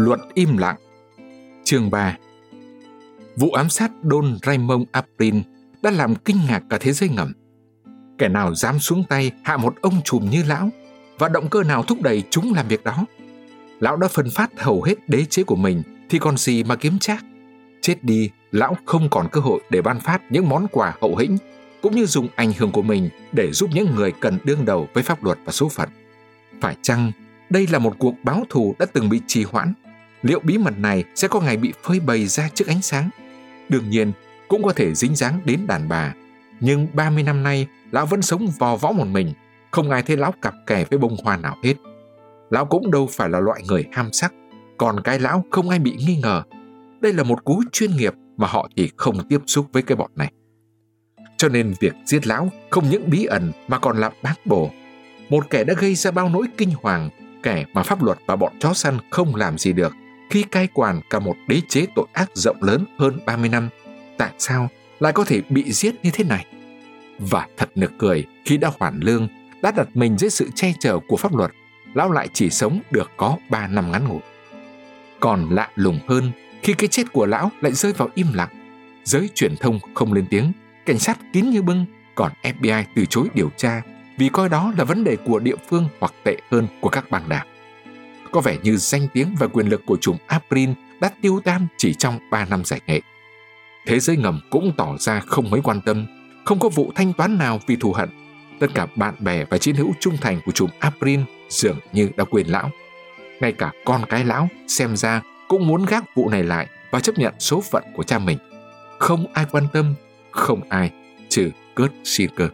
Luật im lặng. Chương 3. Vụ ám sát Don Raymond Aprin đã làm kinh ngạc cả thế giới ngầm. Kẻ nào dám xuống tay hạ một ông trùm như lão, và động cơ nào thúc đẩy chúng làm việc đó? Lão đã phân phát hầu hết đế chế của mình thì còn gì mà kiếm trác. Chết đi, lão không còn cơ hội để ban phát những món quà hậu hĩnh, cũng như dùng ảnh hưởng của mình để giúp những người cần đương đầu với pháp luật và số phận. Phải chăng đây là một cuộc báo thù đã từng bị trì hoãn? Liệu bí mật này sẽ có ngày bị phơi bày ra trước ánh sáng? Đương nhiên, cũng có thể dính dáng đến đàn bà. Nhưng 30 năm nay, lão vẫn sống vò võ một mình, không ai thấy lão cặp kè với bông hoa nào hết. Lão cũng đâu phải là loại người ham sắc, còn cái lão không ai bị nghi ngờ. Đây là một cú chuyên nghiệp mà họ thì không tiếp xúc với cái bọn này. Cho nên việc giết lão không những bí ẩn mà còn là bác bổ. Một kẻ đã gây ra bao nỗi kinh hoàng, kẻ mà pháp luật và bọn chó săn không làm gì được khi cai quản cả một đế chế tội ác rộng lớn hơn 30 năm. Tại sao lại có thể bị giết như thế này? Và thật nực cười, khi đã hoàn lương, đã đặt mình dưới sự che chở của pháp luật, lão lại chỉ sống được có 3 năm ngắn ngủi. Còn lạ lùng hơn, khi cái chết của lão lại rơi vào im lặng. Giới truyền thông không lên tiếng, cảnh sát kín như bưng, còn FBI từ chối điều tra vì coi đó là vấn đề của địa phương hoặc tệ hơn của các bang đảng. Có vẻ như danh tiếng và quyền lực của trùm Aprin đã tiêu tan chỉ trong 3 năm giải nghệ. Thế giới ngầm cũng tỏ ra không mấy quan tâm, không có vụ thanh toán nào vì thù hận. Tất cả bạn bè và chiến hữu trung thành của trùm Aprin dường như đã quên lão. Ngay cả con cái lão xem ra cũng muốn gác vụ này lại và chấp nhận số phận của cha mình. Không ai quan tâm, không ai, trừ Kurt Sinker.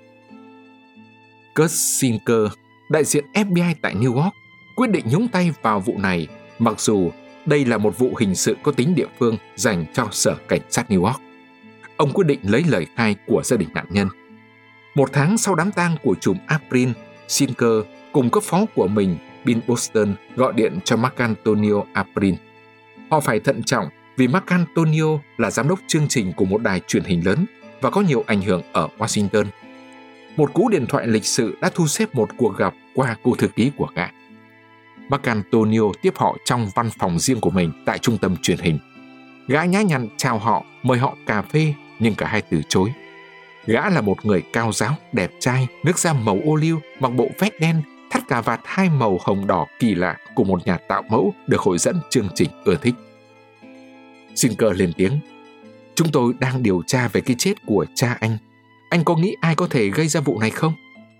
Kurt Sinker, đại diện FBI tại New York, quyết định nhúng tay vào vụ này, mặc dù đây là một vụ hình sự có tính địa phương dành cho Sở Cảnh sát New York. Ông quyết định lấy lời khai của gia đình nạn nhân. 1 tháng sau đám tang của trùm Aprin, Sinker cùng cấp phó của mình, Bill Boston, gọi điện cho Marcantonio Aprin. Họ phải thận trọng vì Marcantonio là giám đốc chương trình của một đài truyền hình lớn và có nhiều ảnh hưởng ở Washington. Một cú điện thoại lịch sự đã thu xếp một cuộc gặp qua cô thư ký của gã. Marcantonio tiếp họ trong văn phòng riêng của mình tại trung tâm truyền hình. Gã nhã nhặn chào họ, mời họ cà phê, nhưng cả hai từ chối. Gã là một người cao ráo, đẹp trai, nước da màu ô liu, mặc bộ vest đen, thắt cà vạt 2 màu hồng đỏ kỳ lạ của một nhà tạo mẫu được hội dẫn chương trình ưa thích. Sinker lên tiếng: "Chúng tôi đang điều tra về cái chết của cha anh. Anh có nghĩ ai có thể gây ra vụ này không?"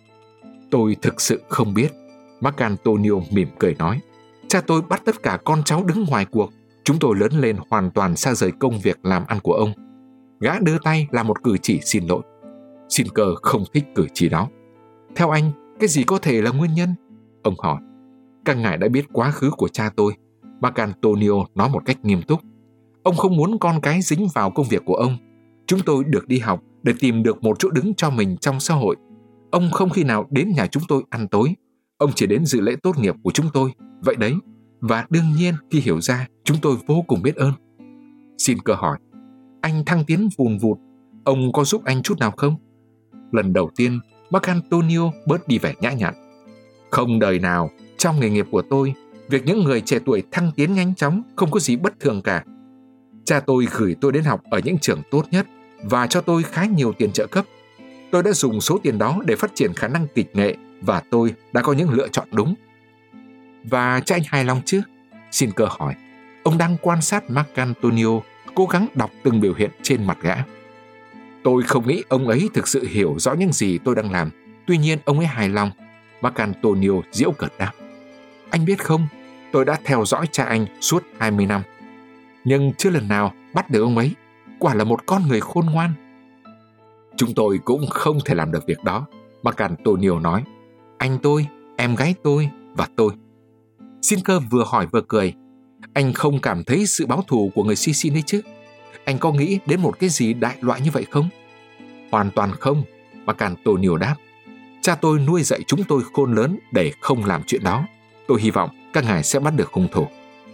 "Tôi thực sự không biết," Marcantonio mỉm cười nói. "Cha tôi bắt tất cả con cháu đứng ngoài cuộc. Chúng tôi lớn lên hoàn toàn xa rời công việc làm ăn của ông." Gã đưa tay làm một cử chỉ xin lỗi. Sinker không thích cử chỉ đó. "Theo anh, cái gì có thể là nguyên nhân?" ông hỏi. "Các ngài đã biết quá khứ của cha tôi," Marcantonio nói một cách nghiêm túc. "Ông không muốn con cái dính vào công việc của ông. Chúng tôi được đi học để tìm được một chỗ đứng cho mình trong xã hội. Ông không khi nào đến nhà chúng tôi ăn tối. Ông chỉ đến dự lễ tốt nghiệp của chúng tôi, vậy đấy. Và đương nhiên khi hiểu ra, chúng tôi vô cùng biết ơn." Sinker hỏi: "Anh thăng tiến vùn vụt, ông có giúp anh chút nào không?" Lần đầu tiên, Marcantonio bớt đi vẻ nhã nhặn. "Không đời nào, trong nghề nghiệp của tôi, việc những người trẻ tuổi thăng tiến nhanh chóng không có gì bất thường cả. Cha tôi gửi tôi đến học ở những trường tốt nhất và cho tôi khá nhiều tiền trợ cấp. Tôi đã dùng số tiền đó để phát triển khả năng kịch nghệ và tôi đã có những lựa chọn đúng." "Và cha anh hài lòng chứ?" Sinker hỏi. Ông đang quan sát Marcantonio, cố gắng đọc từng biểu hiện trên mặt gã. "Tôi không nghĩ ông ấy thực sự hiểu rõ những gì tôi đang làm. Tuy nhiên ông ấy hài lòng," Marcantonio giễu cợt đáp. "Anh biết không, tôi đã theo dõi cha anh suốt 20 năm. Nhưng chưa lần nào bắt được ông ấy. Quả là một con người khôn ngoan." "Chúng tôi cũng không thể làm được việc đó," Marcantonio nói. "Anh tôi, em gái tôi và tôi." Sinker vừa hỏi vừa cười. "Anh không cảm thấy sự báo thù của người Sicily đấy chứ? Anh có nghĩ đến một cái gì đại loại như vậy không?" "Hoàn toàn không," Marcantonio đáp. "Cha tôi nuôi dạy chúng tôi khôn lớn để không làm chuyện đó. Tôi hy vọng các ngài sẽ bắt được hung thủ."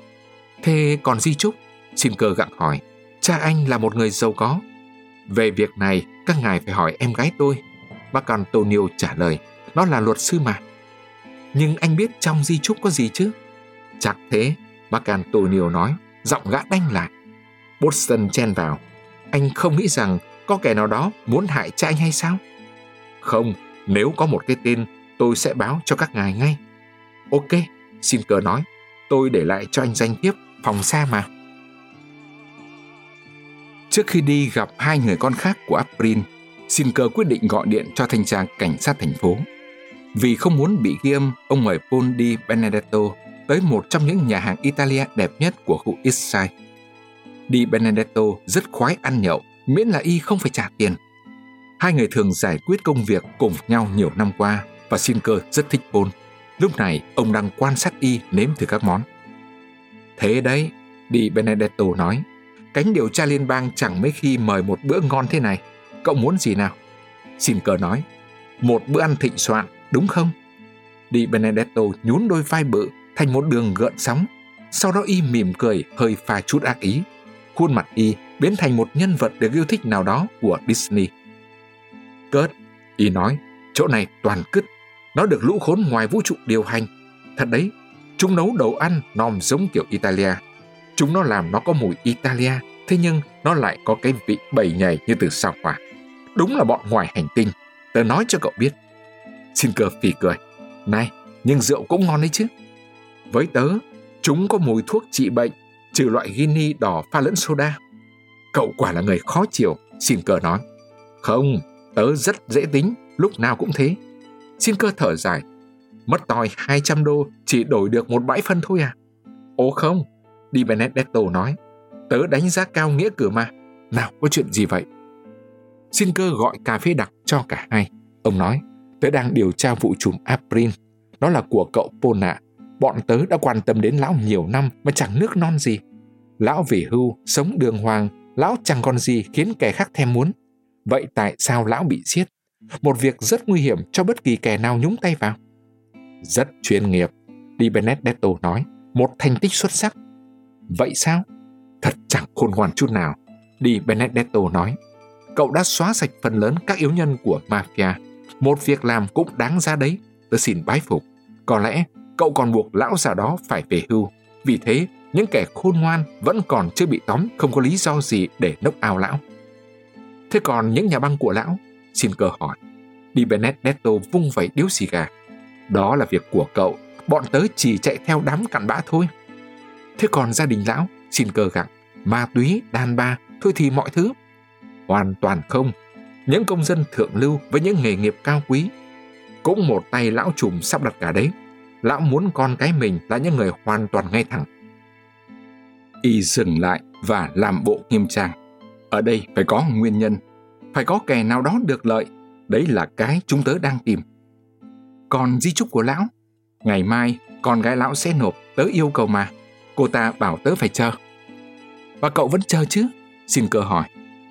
"Thế còn di chúc?" Sinker gặng hỏi. "Cha anh là một người giàu có." "Về việc này, các ngài phải hỏi em gái tôi," Marcantonio trả lời. "Nó là luật sư mà." "Nhưng anh biết trong di chúc có gì chứ?" "Chắc thế," Marcantonio nói, giọng gã đanh lại. Boston chen vào. Anh không nghĩ rằng có kẻ nào đó muốn hại cha anh hay sao? Không, nếu có một cái tên, tôi sẽ báo cho các ngài ngay. Ok, Sinker nói, tôi để lại cho anh danh thiếp, phòng xa mà. Trước khi đi gặp hai người con khác của April, Sinker quyết định gọi điện cho thanh tra cảnh sát thành phố. Vì không muốn bị ghi âm, ông mời Paul Di Benedetto tới một trong những nhà hàng Italia đẹp nhất của khu East Side. Di Benedetto rất khoái ăn nhậu, miễn là y không phải trả tiền. Hai người thường giải quyết công việc cùng nhau nhiều năm qua và Sinker rất thích Paul. Lúc này ông đang quan sát y nếm thử các món. Thế đấy, Di Benedetto nói, cánh điều tra liên bang chẳng mấy khi mời một bữa ngon thế này. Cậu muốn gì nào? Sinker nói, một bữa ăn thịnh soạn, đúng không? Di Benedetto nhún đôi vai bự thành một đường gợn sóng. Sau đó y mỉm cười hơi pha chút ác ý. Khuôn mặt y biến thành một nhân vật được yêu thích nào đó của Disney. Kurt, y nói, chỗ này toàn cứt. Nó được lũ khốn ngoài vũ trụ điều hành. Thật đấy, chúng nấu đồ ăn nom giống kiểu Italia. Chúng nó làm nó có mùi Italia, thế nhưng nó lại có cái vị bầy nhầy như từ sao hỏa. Đúng là bọn ngoài hành tinh, tớ nói cho cậu biết. Sinker phì cười. Này, nhưng rượu cũng ngon đấy chứ. Với tớ, chúng có mùi thuốc trị bệnh, trừ loại Guinness đỏ pha lẫn soda. Cậu quả là người khó chịu, Sinker nói. Không, tớ rất dễ tính, lúc nào cũng thế. Sinker thở dài. Mất tòi 200 đô chỉ đổi được một bãi phân thôi à? Ồ không, Di Benedetto nói. Tớ đánh giá cao nghĩa cử mà. Nào, có chuyện gì vậy? Sinker gọi cà phê đặc cho cả hai. Ông nói, tớ đang điều tra vụ trùm April. Nó là của cậu Paul ạ. Bọn tớ đã quan tâm đến lão nhiều năm mà chẳng nước non gì. Lão về hưu, sống đường hoàng, lão chẳng còn gì khiến kẻ khác thèm muốn. Vậy tại sao lão bị giết? Một việc rất nguy hiểm cho bất kỳ kẻ nào nhúng tay vào. Rất chuyên nghiệp, Di Benedetto nói, một thành tích xuất sắc. Vậy sao? Thật chẳng khôn ngoan chút nào, Di Benedetto nói. Cậu đã xóa sạch phần lớn các yếu nhân của mafia. Một việc làm cũng đáng giá đấy, tớ xin bái phục. Có lẽ cậu còn buộc lão già đó phải về hưu. Vì thế, những kẻ khôn ngoan vẫn còn chưa bị tóm, không có lý do gì để knock out lão. Thế còn những nhà băng của lão? Sinker hỏi. Di Benedetto vung vẩy điếu xì gà. Đó là việc của cậu, bọn tớ chỉ chạy theo đám cặn bã thôi. Thế còn gia đình lão? Sinker gặng. Ma túy, đàn bà, thôi thì mọi thứ. Hoàn toàn không. Những công dân thượng lưu với những nghề nghiệp cao quý. Cũng một tay lão trùm sắp đặt cả đấy. Lão muốn con cái mình là những người hoàn toàn ngay thẳng. Y dừng lại và làm bộ nghiêm trang. Ở đây phải có nguyên nhân, phải có kẻ nào đó được lợi. Đấy là cái chúng tớ đang tìm. Còn di chúc của lão? Ngày mai con gái lão sẽ nộp, tớ yêu cầu mà. Cô ta bảo tớ phải chờ. Và cậu vẫn chờ chứ? Sinker hỏi.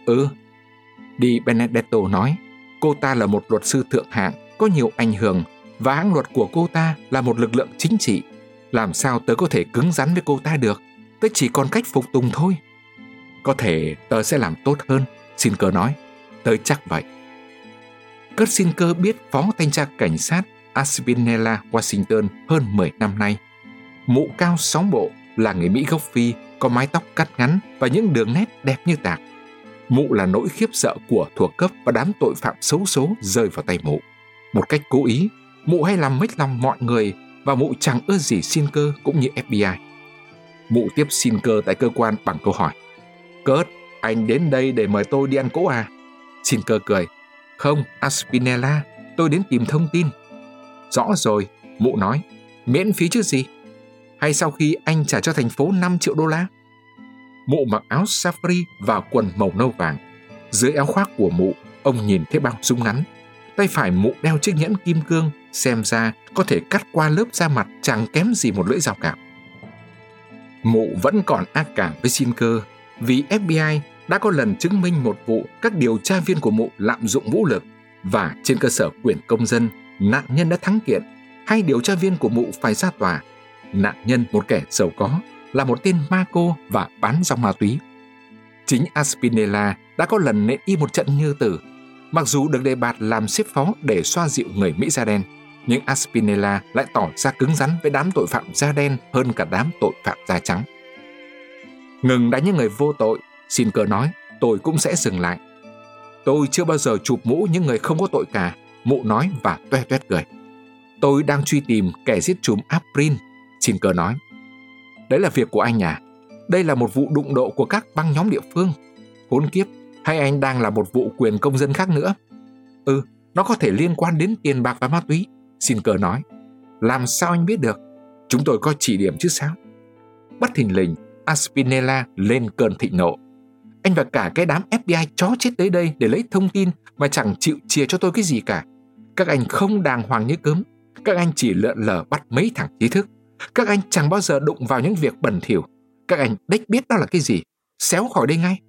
Di Benedetto nói. Cô ta là một luật sư thượng hạng, có nhiều ảnh hưởng, và hãng luật của cô ta là một lực lượng chính trị. Làm sao tớ có thể cứng rắn với cô ta được? Tớ chỉ còn cách phục tùng thôi. Có thể tớ sẽ làm tốt hơn, Sinker nói. Tớ chắc vậy. Kurt Sinker biết phó thanh tra cảnh sát Aspinella Washington hơn 10 năm nay. Mụ cao 6 bộ, là người Mỹ gốc Phi, có mái tóc cắt ngắn và những đường nét đẹp như tạc. Mụ là nỗi khiếp sợ của thuộc cấp và đám tội phạm xấu số rơi vào tay mụ. Một cách cố ý, mụ hay làm mếch lòng mọi người và mụ chẳng ưa gì Sinker cũng như FBI. Mụ tiếp Sinker tại cơ quan bằng câu hỏi. Kurt, anh đến đây để mời tôi đi ăn cỗ à? Sinker cười. Không, Aspinella, tôi đến tìm thông tin. Rõ rồi, mụ nói. Miễn phí chứ gì? Hay sau khi anh trả cho thành phố 5 triệu đô la? Mụ mặc áo safari và quần màu nâu vàng. Dưới áo khoác của mụ, ông nhìn thấy bao súng ngắn. Tay phải mụ đeo chiếc nhẫn kim cương, xem ra có thể cắt qua lớp da mặt chẳng kém gì một lưỡi dao cạo. Mụ vẫn còn ác cảm với Sinker vì FBI đã có lần chứng minh một vụ các điều tra viên của mụ lạm dụng vũ lực, và trên cơ sở quyền công dân, nạn nhân đã thắng kiện. Hai điều tra viên của mụ phải ra tòa. Nạn nhân, một kẻ giàu có, là một tên ma cô và bán rong ma túy. Chính Aspinella đã có lần nện y một trận như tử. Mặc dù được đề bạt làm xếp phó để xoa dịu người Mỹ da đen, Nhưng Aspinella lại tỏ ra cứng rắn với đám tội phạm da đen hơn cả đám tội phạm da trắng. Ngừng đánh những người vô tội, Sinker nói, tôi cũng sẽ dừng lại. Tôi chưa bao giờ chụp mũ những người không có tội cả, mụ nói và toe toét cười. Tôi đang truy tìm kẻ giết trùm April, Sinker nói. Đấy là việc của anh à? Đây là một vụ đụng độ của các băng nhóm địa phương. Khốn kiếp, hay anh đang là một vụ quyền công dân khác nữa? Nó có thể liên quan đến tiền bạc và ma túy, Sinker nói. Làm sao anh biết được? Chúng tôi có chỉ điểm chứ sao? Bất thình lình, Aspinella lên cơn thịnh nộ. Anh và cả cái đám FBI chó chết tới đây để lấy thông tin mà chẳng chịu chia cho tôi cái gì cả. Các anh không đàng hoàng như cớm. Các anh chỉ lượn lờ bắt mấy thằng trí thức. Các anh chẳng bao giờ đụng vào những việc bẩn thỉu. Các anh đếch biết đó là cái gì. Xéo khỏi đây ngay.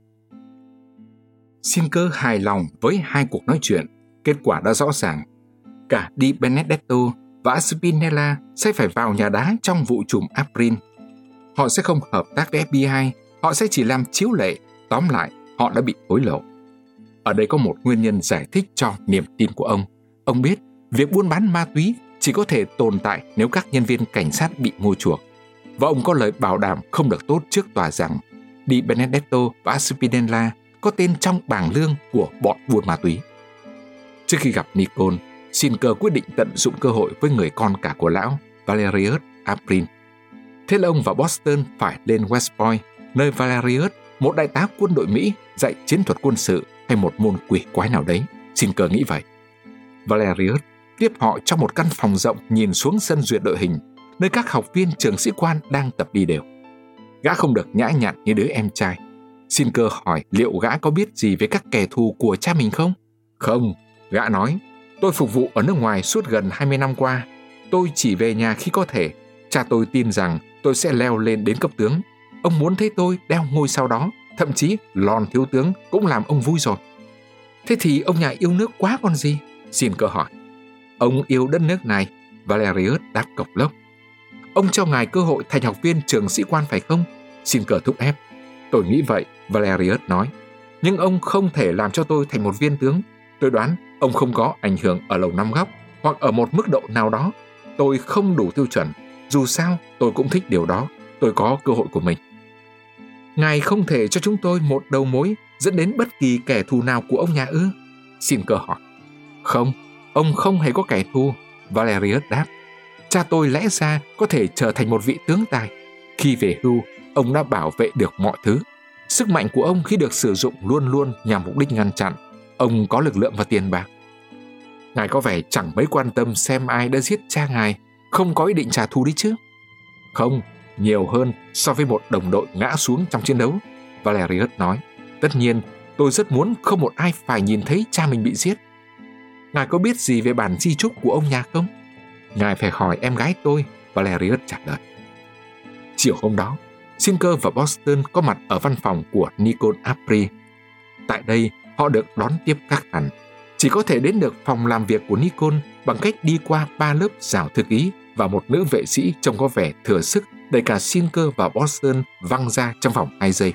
Sinker hài lòng với hai cuộc nói chuyện. Kết quả đã rõ ràng. Cả Di Benedetto và Aspinella sẽ phải vào nhà đá trong vụ trùm April. Họ sẽ không hợp tác với FBI. Họ sẽ chỉ làm chiếu lệ. Tóm lại, họ đã bị hối lộ. Ở đây có một nguyên nhân giải thích cho niềm tin của ông. Ông biết việc buôn bán ma túy chỉ có thể tồn tại nếu các nhân viên cảnh sát bị mua chuộc. Và ông có lời bảo đảm không được tốt trước tòa rằng Di Benedetto và Aspinella có tên trong bảng lương của bọn buôn ma túy. Trước khi gặp Nicole, Sinker quyết định tận dụng cơ hội với người con cả của lão, Valerius April. Thế là ông vào Boston phải lên West Point, nơi Valerius, một đại tá quân đội Mỹ, dạy chiến thuật quân sự hay một môn quỷ quái nào đấy. Sinker nghĩ vậy. Valerius tiếp họ trong một căn phòng rộng nhìn xuống sân duyệt đội hình, nơi các học viên trường sĩ quan đang tập đi đều. Gã không được nhã nhặn như đứa em trai. Sinker hỏi liệu gã có biết gì về các kẻ thù của cha mình không? Không, gã nói, tôi phục vụ ở nước ngoài suốt gần 20 năm qua. Tôi chỉ về nhà khi có thể. Cha tôi tin rằng tôi sẽ leo lên đến cấp tướng. Ông muốn thấy tôi đeo ngôi sau đó, thậm chí lòn thiếu tướng cũng làm ông vui rồi. Thế thì ông nhà yêu nước quá còn gì? Sinker hỏi. Ông yêu đất nước này, Valerius đáp cộc lốc. Ông cho ngài cơ hội thành học viên trường sĩ quan phải không? Sinker thúc ép. Tôi nghĩ vậy, Valerius nói. Nhưng ông không thể làm cho tôi thành một viên tướng. Tôi đoán ông không có ảnh hưởng ở Lầu Năm Góc hoặc ở một mức độ nào đó. Tôi không đủ tiêu chuẩn. Dù sao, tôi cũng thích điều đó. Tôi có cơ hội của mình. Ngài không thể cho chúng tôi một đầu mối dẫn đến bất kỳ kẻ thù nào của ông nhà ư? Sinker hỏi. Không, ông không hề có kẻ thù, Valerius đáp. Cha tôi lẽ ra có thể trở thành một vị tướng tài. Khi về hưu, ông đã bảo vệ được mọi thứ. Sức mạnh của ông khi được sử dụng luôn luôn nhằm mục đích ngăn chặn. Ông có lực lượng và tiền bạc. Ngài có vẻ chẳng mấy quan tâm xem ai đã giết cha ngài, không có ý định trả thù đi chứ? Không, nhiều hơn so với một đồng đội ngã xuống trong chiến đấu, Valerius nói. Tất nhiên, tôi rất muốn không một ai phải nhìn thấy cha mình bị giết. Ngài có biết gì về bản di chúc của ông nhà không? Ngài phải hỏi em gái tôi, Valerius trả lời. Chiều hôm đó, Sinker và Boston có mặt ở văn phòng của Nicole April. Tại đây, họ được đón tiếp khác hẳn. Chỉ có thể đến được phòng làm việc của Nicole bằng cách đi qua 3 lớp rào thư ký và một nữ vệ sĩ trông có vẻ thừa sức đẩy cả Sinker và Boston văng ra trong vòng 2 giây.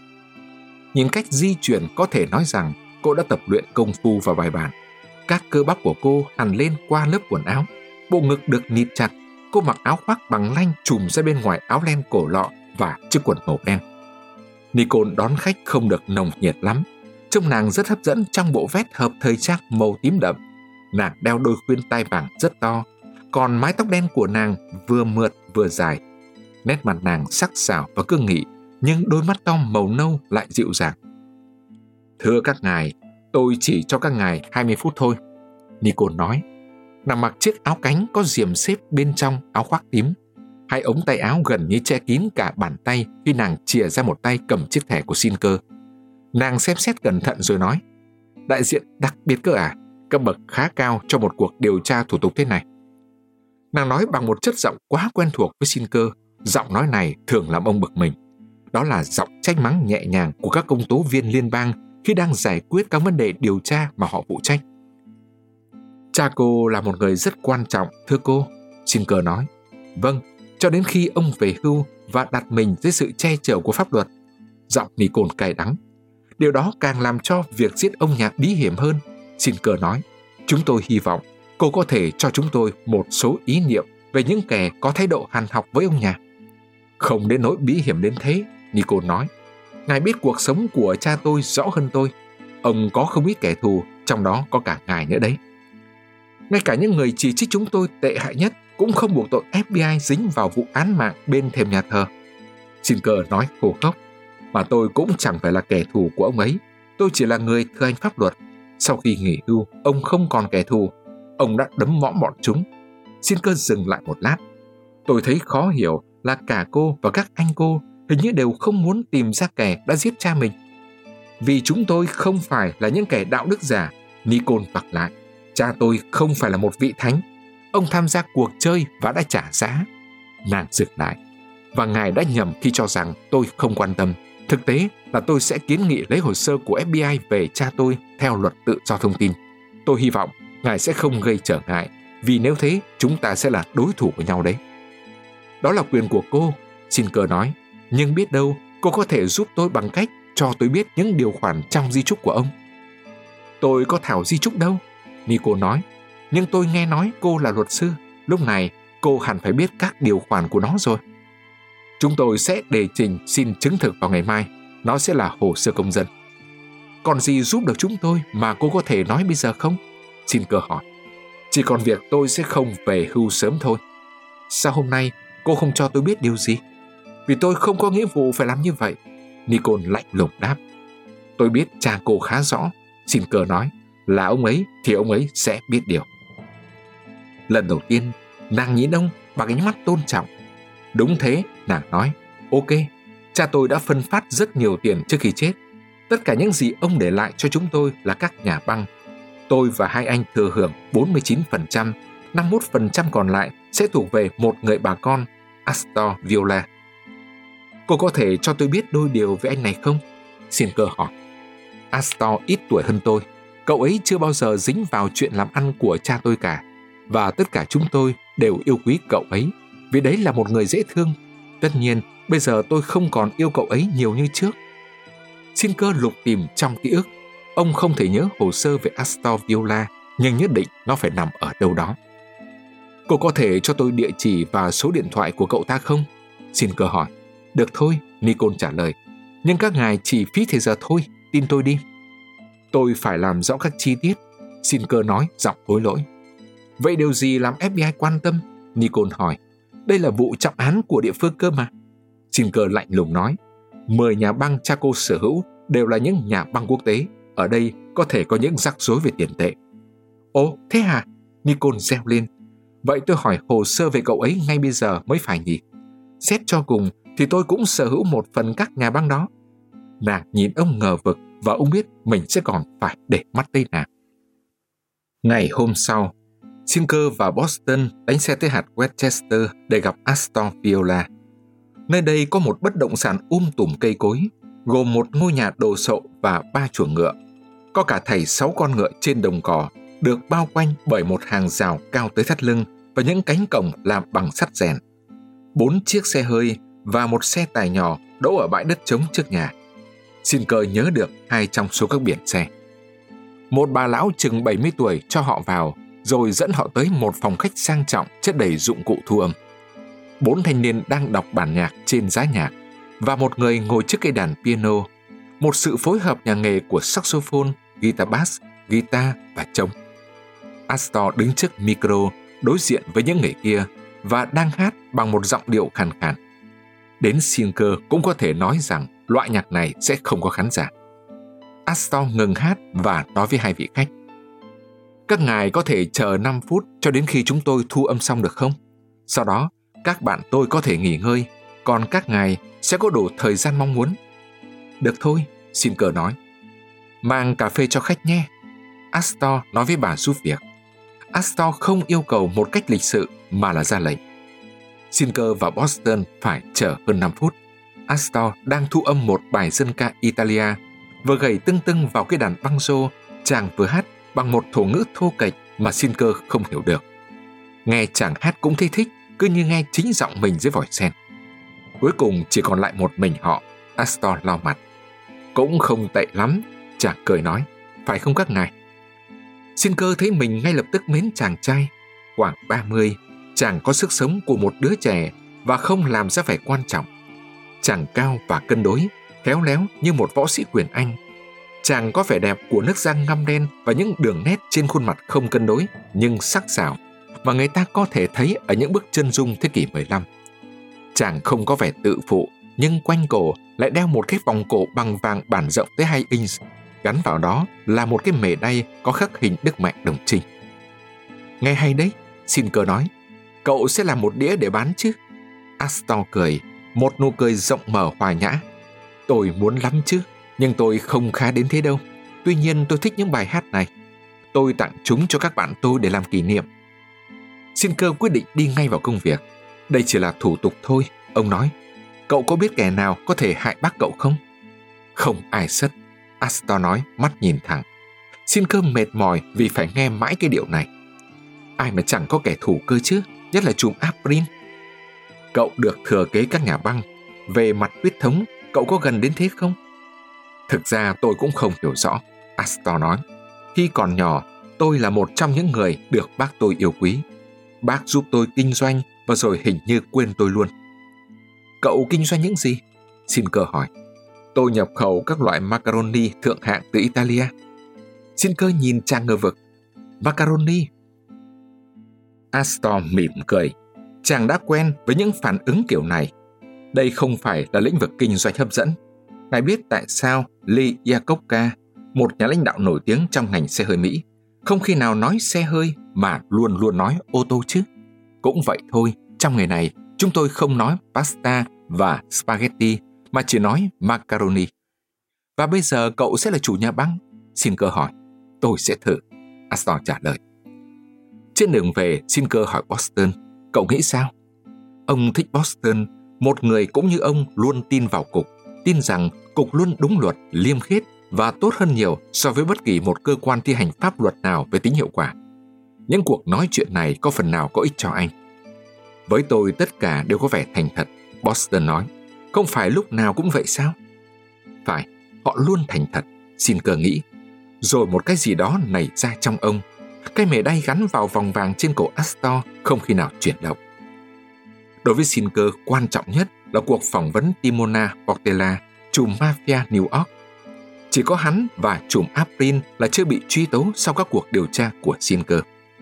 Nhìn cách di chuyển có thể nói rằng cô đã tập luyện công phu và bài bản. Các cơ bắp của cô hằn lên qua lớp quần áo, bộ ngực được nịt chặt. Cô mặc áo khoác bằng lanh trùm ra bên ngoài áo len cổ lọ và chiếc quần màu đen. Nicole đón khách không được nồng nhiệt lắm. Trông nàng rất hấp dẫn trong bộ vest hợp thời trang màu tím đậm. Nàng đeo đôi khuyên tai vàng rất to, còn mái tóc đen của nàng vừa mượt vừa dài. Nét mặt nàng sắc sảo và cương nghị, nhưng đôi mắt to màu nâu lại dịu dàng. Thưa các ngài, tôi chỉ cho các ngài 20 phút thôi, Nicole nói. Nàng mặc chiếc áo cánh có diềm xếp bên trong áo khoác tím. Hai ống tay áo gần như che kín cả bàn tay khi nàng chìa ra một tay cầm chiếc thẻ của Sinker. Nàng xem xét cẩn thận rồi nói, đại diện đặc biệt cơ à? Cấp bậc khá cao cho một cuộc điều tra thủ tục thế này. Nàng nói bằng một chất giọng quá quen thuộc với Sinker. Giọng nói này thường làm ông bực mình. Đó là giọng trách mắng nhẹ nhàng của các công tố viên liên bang khi đang giải quyết các vấn đề điều tra mà họ phụ trách. Cha cô là một người rất quan trọng, thưa cô, Sinker nói. Vâng, cho đến khi ông về hưu và đặt mình dưới sự che chở của pháp luật. Giọng Nicole cay đắng. Điều đó càng làm cho việc giết ông nhà bí hiểm hơn, Sinker nói. Chúng tôi hy vọng Cô có thể cho chúng tôi một số ý niệm về những kẻ có thái độ hằn học với ông nhà? Không đến nỗi bí hiểm đến thế, Nico nói. Ngài biết cuộc sống của cha tôi rõ hơn tôi. Ông có không ít kẻ thù, trong đó có cả ngài nữa đấy. Ngay cả những người chỉ trích chúng tôi tệ hại nhất cũng không buộc tội FBI dính vào vụ án mạng bên thềm nhà thờ. Sinker nói khô khốc. Mà tôi cũng chẳng phải là kẻ thù của ông ấy. Tôi chỉ là người thừa hành pháp luật. Sau khi nghỉ hưu, ông không còn kẻ thù. Ông đã đấm mõm bọn chúng. Sinker dừng lại một lát. Tôi thấy khó hiểu là cả cô và các anh cô hình như đều không muốn tìm ra kẻ đã giết cha mình. Vì chúng tôi không phải là những kẻ đạo đức giả, Nicole vặc lại. Cha tôi không phải là một vị thánh. Ông tham gia cuộc chơi và đã trả giá. Nàng dừng lại. Và ngài đã nhầm khi cho rằng tôi không quan tâm. Thực tế là tôi sẽ kiến nghị lấy hồ sơ của FBI về cha tôi theo luật tự do thông tin. Tôi hy vọng ngài sẽ không gây trở ngại, vì nếu thế chúng ta sẽ là đối thủ của nhau đấy. Đó là quyền của cô, Sinker nói. Nhưng biết đâu cô có thể giúp tôi bằng cách cho tôi biết những điều khoản trong di chúc của ông. Tôi có thảo di chúc đâu, Nico nói. Nhưng tôi nghe nói cô là luật sư. Lúc này cô hẳn phải biết các điều khoản của nó rồi. Chúng tôi sẽ đề trình xin chứng thực vào ngày mai. Nó sẽ là hồ sơ công dân. Còn gì giúp được chúng tôi mà cô có thể nói bây giờ không? Sinker hỏi. Chỉ còn việc tôi sẽ không về hưu sớm thôi. Sao hôm nay cô không cho tôi biết điều gì? Vì tôi không có nghĩa vụ phải làm như vậy, Nicole lạnh lùng đáp. Tôi biết cha cô khá rõ, Sinker nói. Là ông ấy thì ông ấy sẽ biết điều. Lần đầu tiên, nàng nhìn ông bằng ánh mắt tôn trọng. Đúng thế, nàng nói. Ok, cha tôi đã phân phát rất nhiều tiền trước khi chết. Tất cả những gì ông để lại cho chúng tôi là các nhà băng. Tôi và hai anh thừa hưởng 49%, 51% còn lại sẽ thuộc về một người bà con, Astor Viola. Cô có thể cho tôi biết đôi điều về anh này không? Sinker hỏi. Astor ít tuổi hơn tôi. Cậu ấy chưa bao giờ dính vào chuyện làm ăn của cha tôi cả. Và tất cả chúng tôi đều yêu quý cậu ấy, vì đấy là một người dễ thương. Tất nhiên, bây giờ tôi không còn yêu cậu ấy nhiều như trước. Sinker lục tìm trong ký ức. Ông không thể nhớ hồ sơ về Astor Viola, nhưng nhất định nó phải nằm ở đâu đó. Cô có thể cho tôi địa chỉ và số điện thoại của cậu ta không? Sinker hỏi. Được thôi, Nicole trả lời. Nhưng các ngài chỉ phí thời giờ thôi, tin tôi đi. Tôi phải làm rõ các chi tiết, Sinker nói giọng hối lỗi. Vậy điều gì làm FBI quan tâm? Nicole hỏi. Đây là vụ trọng án của địa phương cơ mà. Sinker lạnh lùng nói. 10 nhà băng cha cô sở hữu đều là những nhà băng quốc tế. Ở đây có thể có những rắc rối về tiền tệ. Ồ, thế hả? Nicole reo lên. Vậy tôi hỏi hồ sơ về cậu ấy ngay bây giờ mới phải nhỉ? Xét cho cùng thì tôi cũng sở hữu một phần các nhà băng đó. Nàng nhìn ông ngờ vực và ông biết mình sẽ còn phải để mắt tới nàng. Ngày hôm sau, Sinker và Boston đánh xe tới hạt Westchester để gặp Astor Viola. Nơi đây có một bất động sản tùm cây cối, gồm một ngôi nhà đồ sộ và 3 chuồng ngựa. Có cả thảy 6 con ngựa trên đồng cỏ, được bao quanh bởi một hàng rào cao tới thắt lưng và những cánh cổng làm bằng sắt rèn. 4 chiếc xe hơi và một xe tải nhỏ đỗ ở bãi đất trống trước nhà. Sinker nhớ được 2 trong số các biển xe. Một bà lão chừng 70 tuổi cho họ vào, rồi dẫn họ tới một phòng khách sang trọng chất đầy dụng cụ thu âm. 4 thanh niên đang đọc bản nhạc trên giá nhạc, và một người ngồi trước cây đàn piano, một sự phối hợp nhà nghề của saxophone, guitar bass, guitar và trống. Astor đứng trước micro đối diện với những người kia và đang hát bằng một giọng điệu khàn khàn. Đến Sinker cũng có thể nói rằng loại nhạc này sẽ không có khán giả. Astor ngừng hát và nói với 2 vị khách. Các ngài có thể chờ 5 phút cho đến khi chúng tôi thu âm xong được không? Sau đó, các bạn tôi có thể nghỉ ngơi, còn các ngài sẽ có đủ thời gian mong muốn. Được thôi, Sinker nói. Mang cà phê cho khách nhé, Astor nói với bà giúp việc. Astor không yêu cầu một cách lịch sự mà là ra lệnh. Sinker và Boston phải chờ hơn 5 phút. Astor đang thu âm một bài dân ca Italia, vừa gảy tưng tưng vào cái đàn banjo, chàng vừa hát bằng một thổ ngữ thô kệch mà Sinker không hiểu được. Nghe chàng hát cũng thấy thích, cứ như nghe chính giọng mình dưới vòi sen. Cuối cùng chỉ còn lại một mình họ. Astor lau mặt. Cũng không tệ lắm, chàng cười nói. Phải không các ngài? Sinker thấy mình ngay lập tức mến chàng trai. Khoảng 30, chàng có sức sống của một đứa trẻ và không làm ra vẻ quan trọng. Chàng cao và cân đối, khéo léo như một võ sĩ quyền Anh. Chàng có vẻ đẹp của nước da ngăm đen và những đường nét trên khuôn mặt không cân đối nhưng sắc sảo mà người ta có thể thấy ở những bức chân dung thế kỷ 15. Chàng không có vẻ tự phụ, nhưng quanh cổ lại đeo một cái vòng cổ bằng vàng bản rộng tới 2 inch. Gắn vào đó là một cái mề đay có khắc hình Đức Mẹ Đồng Trinh. Nghe hay đấy, Sinker nói. Cậu sẽ làm một đĩa để bán chứ? Astor cười, một nụ cười rộng mở hòa nhã. Tôi muốn lắm chứ, nhưng tôi không khá đến thế đâu. Tuy nhiên tôi thích những bài hát này. Tôi tặng chúng cho các bạn tôi để làm kỷ niệm. Sinker quyết định đi ngay vào công việc. Đây chỉ là thủ tục thôi, ông nói. Cậu có biết kẻ nào có thể hại bác cậu không? Không ai sất, Astor nói, mắt nhìn thẳng. Sinker mệt mỏi vì phải nghe mãi cái điệu này. Ai mà chẳng có kẻ thù cơ chứ, nhất là chùm April. Cậu được thừa kế các nhà băng. Về mặt huyết thống, cậu có gần đến thế không? Thực ra tôi cũng không hiểu rõ, Astor nói. Khi còn nhỏ, tôi là một trong những người được bác tôi yêu quý. Bác giúp tôi kinh doanh và rồi hình như quên tôi luôn. Cậu kinh doanh những gì? Sinker hỏi. Tôi nhập khẩu các loại macaroni thượng hạng từ Italia. Sinker nhìn chàng ngờ vực. Macaroni? Astor mỉm cười. Chàng đã quen với những phản ứng kiểu này. Đây không phải là lĩnh vực kinh doanh hấp dẫn. Ngài biết tại sao Lee Iacocca, một nhà lãnh đạo nổi tiếng trong ngành xe hơi Mỹ, không khi nào nói xe hơi mà luôn luôn nói ô tô chứ? Cũng vậy thôi, trong nghề này, chúng tôi không nói pasta và spaghetti, mà chỉ nói macaroni. Và bây giờ cậu sẽ là chủ nhà băng? Sinker hỏi. Tôi sẽ thử, Astor trả lời. Trên đường về, Sinker hỏi Boston, cậu nghĩ sao? Ông thích Boston, một người cũng như ông luôn tin vào cục, tin rằng cục luôn đúng luật, liêm khiết và tốt hơn nhiều so với bất kỳ một cơ quan thi hành pháp luật nào về tính hiệu quả. Những cuộc nói chuyện này có phần nào có ích cho anh. Với tôi tất cả đều có vẻ thành thật, Boston nói. Không phải lúc nào cũng vậy sao? Phải, họ luôn thành thật, Sinker nghĩ. Rồi một cái gì đó nảy ra trong ông. Cái mề đay gắn vào vòng vàng trên cổ Astor không khi nào chuyển động. Đối với Sinker, quan trọng nhất là cuộc phỏng vấn Timona Portela, trùm mafia New York. Chỉ có hắn và trùm April là chưa bị truy tố sau các cuộc điều tra của Sinker.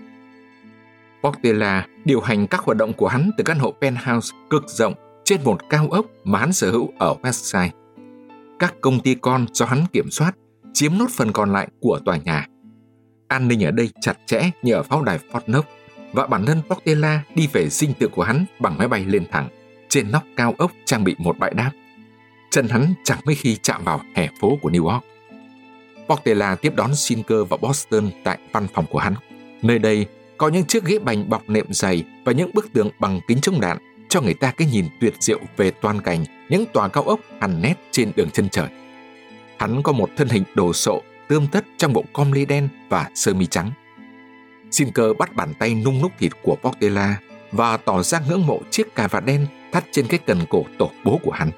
Portela điều hành các hoạt động của hắn từ căn hộ penthouse cực rộng trên một cao ốc mà hắn sở hữu ở Westside. Các công ty con do hắn kiểm soát chiếm nốt phần còn lại của tòa nhà. An ninh ở đây chặt chẽ như ở pháo đài Fort Knox, và bản thân Portela đi về dinh thự của hắn bằng máy bay lên thẳng, trên nóc cao ốc trang bị một bãi đáp. Chân hắn chẳng mấy khi chạm vào hè phố của New York. Portela tiếp đón Sinker và Boston tại văn phòng của hắn. Nơi đây có những chiếc ghế bành bọc nệm dày và những bức tường bằng kính chống đạn cho người ta cái nhìn tuyệt diệu về toàn cảnh những tòa cao ốc hằn nét trên đường chân trời. Hắn có một thân hình đồ sộ, tươm tất trong bộ com lê đen và sơ mi trắng. Sinker bắt bàn tay nung núc thịt của Portela và tỏ ra ngưỡng mộ chiếc cà vạt đen thắt trên cái cần cổ tổ bố của hắn.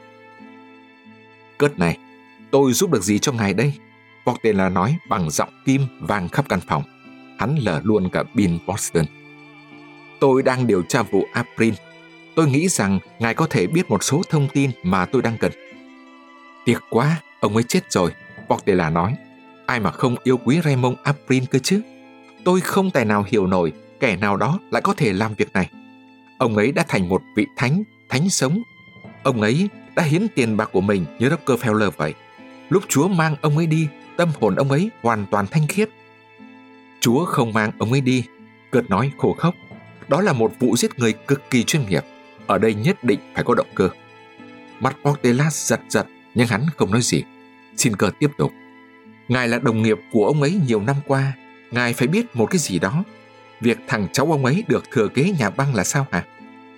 Cớt này, tôi giúp được gì cho ngài đây? Portela nói bằng giọng kim vang khắp căn phòng. Hắn lờ luôn cả Bill Boston. Tôi đang điều tra vụ April. Tôi nghĩ rằng ngài có thể biết một số thông tin mà tôi đang cần. Tiếc quá, ông ấy chết rồi, Portela nói. Ai mà không yêu quý Raymond April cơ chứ? Tôi không tài nào hiểu nổi kẻ nào đó lại có thể làm việc này. Ông ấy đã thành một vị thánh sống. Ông ấy đã hiến tiền bạc của mình như Rockefeller vậy. Lúc Chúa mang ông ấy đi, tâm hồn ông ấy hoàn toàn thanh khiết. Chúa không mang ông ấy đi, Curt nói khô khốc. Đó là một vụ giết người cực kỳ chuyên nghiệp. Ở đây nhất định phải có động cơ. Mặt Portela giật giật, nhưng hắn không nói gì. Sinker tiếp tục. Ngài là đồng nghiệp của ông ấy nhiều năm qua. Ngài phải biết một cái gì đó. Việc thằng cháu ông ấy được thừa kế nhà băng là sao hả?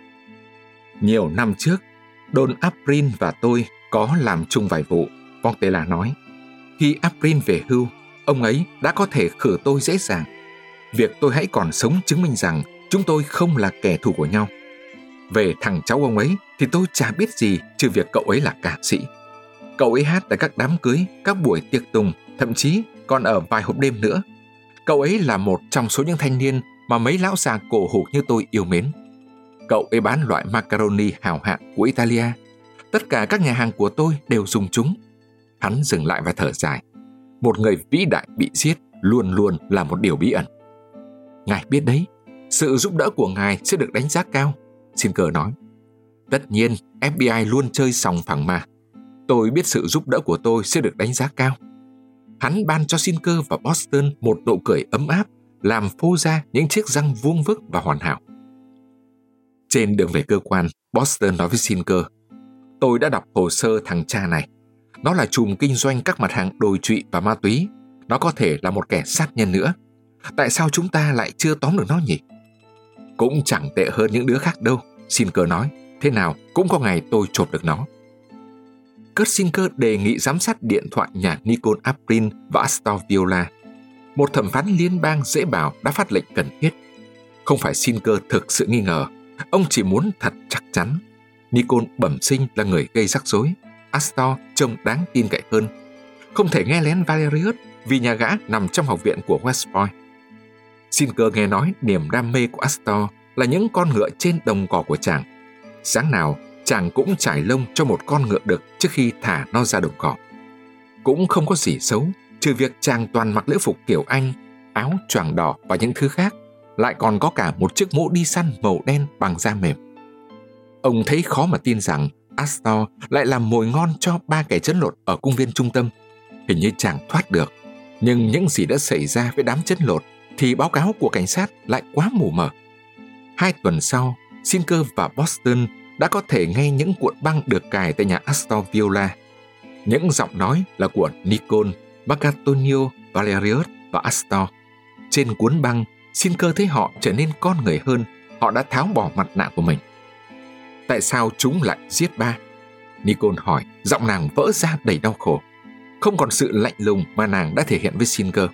Nhiều năm trước, Don April và tôi có làm chung vài vụ, Portela nói. Khi April về hưu, ông ấy đã có thể khử tôi dễ dàng. Việc tôi hãy còn sống chứng minh rằng chúng tôi không là kẻ thù của nhau. Về thằng cháu ông ấy thì tôi chả biết gì trừ việc cậu ấy là ca sĩ. Cậu ấy hát tại các đám cưới, các buổi tiệc tùng, thậm chí còn ở vài hộp đêm nữa. Cậu ấy là một trong số những thanh niên mà mấy lão già cổ hủ như tôi yêu mến. Cậu ấy bán loại macaroni hào hạng của Italia. Tất cả các nhà hàng của tôi đều dùng chúng. Hắn dừng lại và thở dài. Một người vĩ đại bị giết luôn luôn là một điều bí ẩn. Ngài biết đấy, sự giúp đỡ của ngài sẽ được đánh giá cao, Sinker nói. Tất nhiên, FBI luôn chơi sòng phẳng mà. Tôi biết sự giúp đỡ của tôi sẽ được đánh giá cao. Hắn ban cho Sinker và Boston một nụ cười ấm áp, làm phô ra những chiếc răng vuông vức và hoàn hảo. Trên đường về cơ quan, Boston nói với Sinker, tôi đã đọc hồ sơ thằng cha này. Nó là trùm kinh doanh các mặt hàng đồi trụy và ma túy. Nó có thể là một kẻ sát nhân nữa. Tại sao chúng ta lại chưa tóm được nó nhỉ? Cũng chẳng tệ hơn những đứa khác đâu, Sinker nói. Thế nào cũng có ngày tôi chộp được nó. Kurt Sinker đề nghị giám sát điện thoại nhà Nicole Aprin và Astor Viola. Một thẩm phán liên bang dễ bảo đã phát lệnh cần thiết. Không phải Sinker thực sự nghi ngờ, ông chỉ muốn thật chắc chắn. Nicole bẩm sinh là người gây rắc rối. Astor trông đáng tin cậy hơn. Không thể nghe lén Valerius vì nhà gã nằm trong học viện của West Point. Sinker nghe nói niềm đam mê của Astor là những con ngựa trên đồng cỏ của chàng. Sáng nào, chàng cũng trải lông cho một con ngựa đực trước khi thả nó ra đồng cỏ. Cũng không có gì xấu, trừ việc chàng toàn mặc lễ phục kiểu Anh, áo choàng đỏ và những thứ khác, lại còn có cả một chiếc mũ đi săn màu đen bằng da mềm. Ông thấy khó mà tin rằng Astor lại làm mồi ngon cho 3 kẻ trấn lột ở công viên trung tâm. Hình như chàng thoát được, nhưng những gì đã xảy ra với đám trấn lột thì báo cáo của cảnh sát lại quá mù mờ. 2 tuần sau, Sinker và Boston đã có thể nghe những cuộn băng được cài tại nhà Astor Viola. Những giọng nói là của Nicole, Marcantonio, Valerius và Astor. Trên cuốn băng, Sinker thấy họ trở nên con người hơn. Họ đã tháo bỏ mặt nạ của mình. Tại sao chúng lại giết ba? Nicole hỏi, giọng nàng vỡ ra đầy đau khổ. Không còn sự lạnh lùng mà nàng đã thể hiện với Sinker.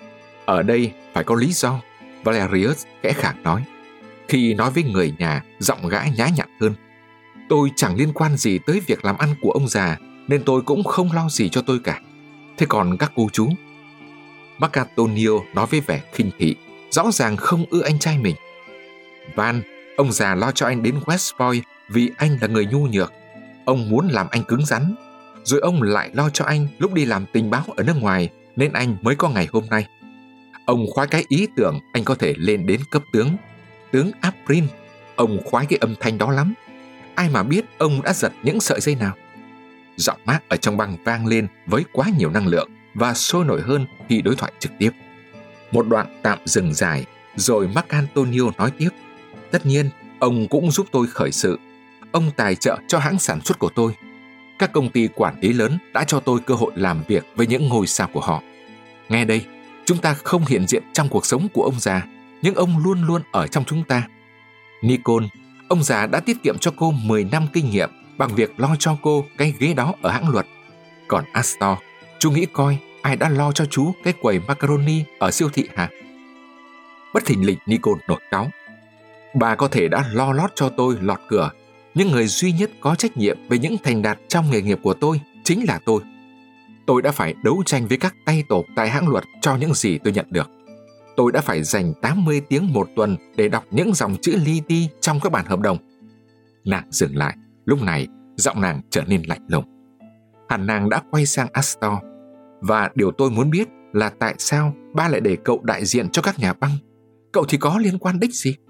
Ở đây phải có lý do, Valerius khẽ khàng nói. Khi nói với người nhà, giọng gã nhã nhặn hơn. Tôi chẳng liên quan gì tới việc làm ăn của ông già, nên tôi cũng không lo gì cho tôi cả. Thế còn các cô chú? Marcantonio nói với vẻ khinh thị, rõ ràng không ưa anh trai mình. Van, ông già lo cho anh đến West Point vì anh là người nhu nhược. Ông muốn làm anh cứng rắn. Rồi ông lại lo cho anh lúc đi làm tình báo ở nước ngoài, nên anh mới có ngày hôm nay. Ông khoái cái ý tưởng anh có thể lên đến cấp tướng. Tướng Aprin, ông khoái cái âm thanh đó lắm. Ai mà biết ông đã giật những sợi dây nào. Giọng Mark ở trong băng vang lên với quá nhiều năng lượng và sôi nổi hơn khi đối thoại trực tiếp. Một đoạn tạm dừng dài, rồi Marcantonio nói tiếp. Tất nhiên, ông cũng giúp tôi khởi sự. Ông tài trợ cho hãng sản xuất của tôi. Các công ty quản lý lớn đã cho tôi cơ hội làm việc với những ngôi sao của họ. Nghe đây, chúng ta không hiện diện trong cuộc sống của ông già, nhưng ông luôn luôn ở trong chúng ta. Nicole, ông già đã tiết kiệm cho cô 10 năm kinh nghiệm bằng việc lo cho cô cái ghế đó ở hãng luật. Còn Astor, chú nghĩ coi ai đã lo cho chú cái quầy macaroni ở siêu thị hả? Bất thình lình Nicole nổi cáu. Bà có thể đã lo lót cho tôi lọt cửa, nhưng người duy nhất có trách nhiệm về những thành đạt trong nghề nghiệp của tôi chính là tôi. Tôi đã phải đấu tranh với các tay tổ tại hãng luật cho những gì tôi nhận được. Tôi đã phải dành 80 tiếng một tuần để đọc những dòng chữ li ti trong các bản hợp đồng. Nàng dừng lại, lúc này giọng nàng trở nên lạnh lùng. Hẳn nàng đã quay sang Astor. Và điều tôi muốn biết là tại sao ba lại để cậu đại diện cho các nhà băng? Cậu thì có liên quan đích gì?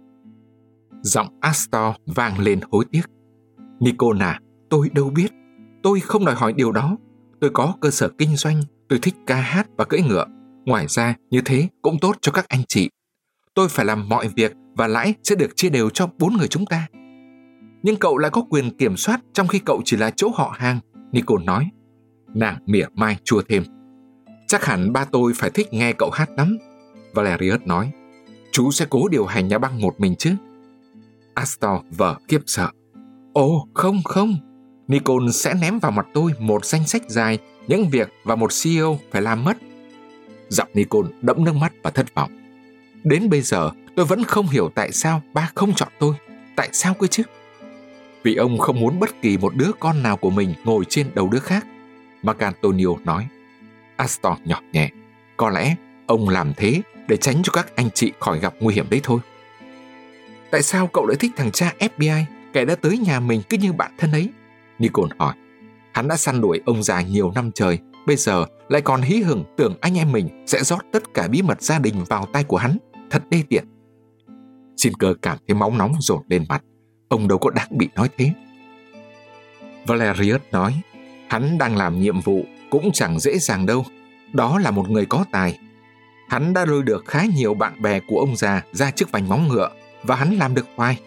Giọng Astor vang lên hối tiếc. Nicole à, tôi đâu biết. Tôi không đòi hỏi điều đó. Tôi có cơ sở kinh doanh, tôi thích ca hát và cưỡi ngựa. Ngoài ra, như thế cũng tốt cho các anh chị. Tôi phải làm mọi việc và lãi sẽ được chia đều cho 4 người chúng ta. Nhưng cậu lại có quyền kiểm soát trong khi cậu chỉ là chỗ họ hàng, Nicole nói. Nàng mỉa mai chua thêm. Chắc hẳn ba tôi phải thích nghe cậu hát lắm, Valerius nói. Chú sẽ cố điều hành nhà băng một mình chứ? Astor vờ khiếp sợ. Ồ, không. Nicole sẽ ném vào mặt tôi một danh sách dài những việc và một CEO phải làm mất. Giọng Nicole đẫm nước mắt và thất vọng. Đến bây giờ tôi vẫn không hiểu tại sao ba không chọn tôi. Tại sao cơ chứ? Vì ông không muốn bất kỳ một đứa con nào của mình ngồi trên đầu đứa khác, Marcantonio nói. Astor nhỏ nhẹ. Có lẽ Ông làm thế để tránh cho các anh chị khỏi gặp nguy hiểm đấy thôi. Tại sao cậu lại thích thằng cha FBI, kẻ đã tới nhà mình cứ như bạn thân ấy? Nicole hỏi. Hắn đã săn đuổi ông già nhiều năm trời, bây giờ lại còn hí hửng tưởng anh em mình sẽ rót tất cả bí mật gia đình vào tay của hắn. Thật đê tiện. Sinker cảm thấy máu nóng dồn lên mặt. Ông đâu có đáng bị nói thế. Valerius nói, hắn đang làm nhiệm vụ cũng chẳng dễ dàng đâu. Đó là một người có tài. Hắn đã lôi được khá nhiều bạn bè của ông già ra trước vành móng ngựa, và hắn làm được hoài.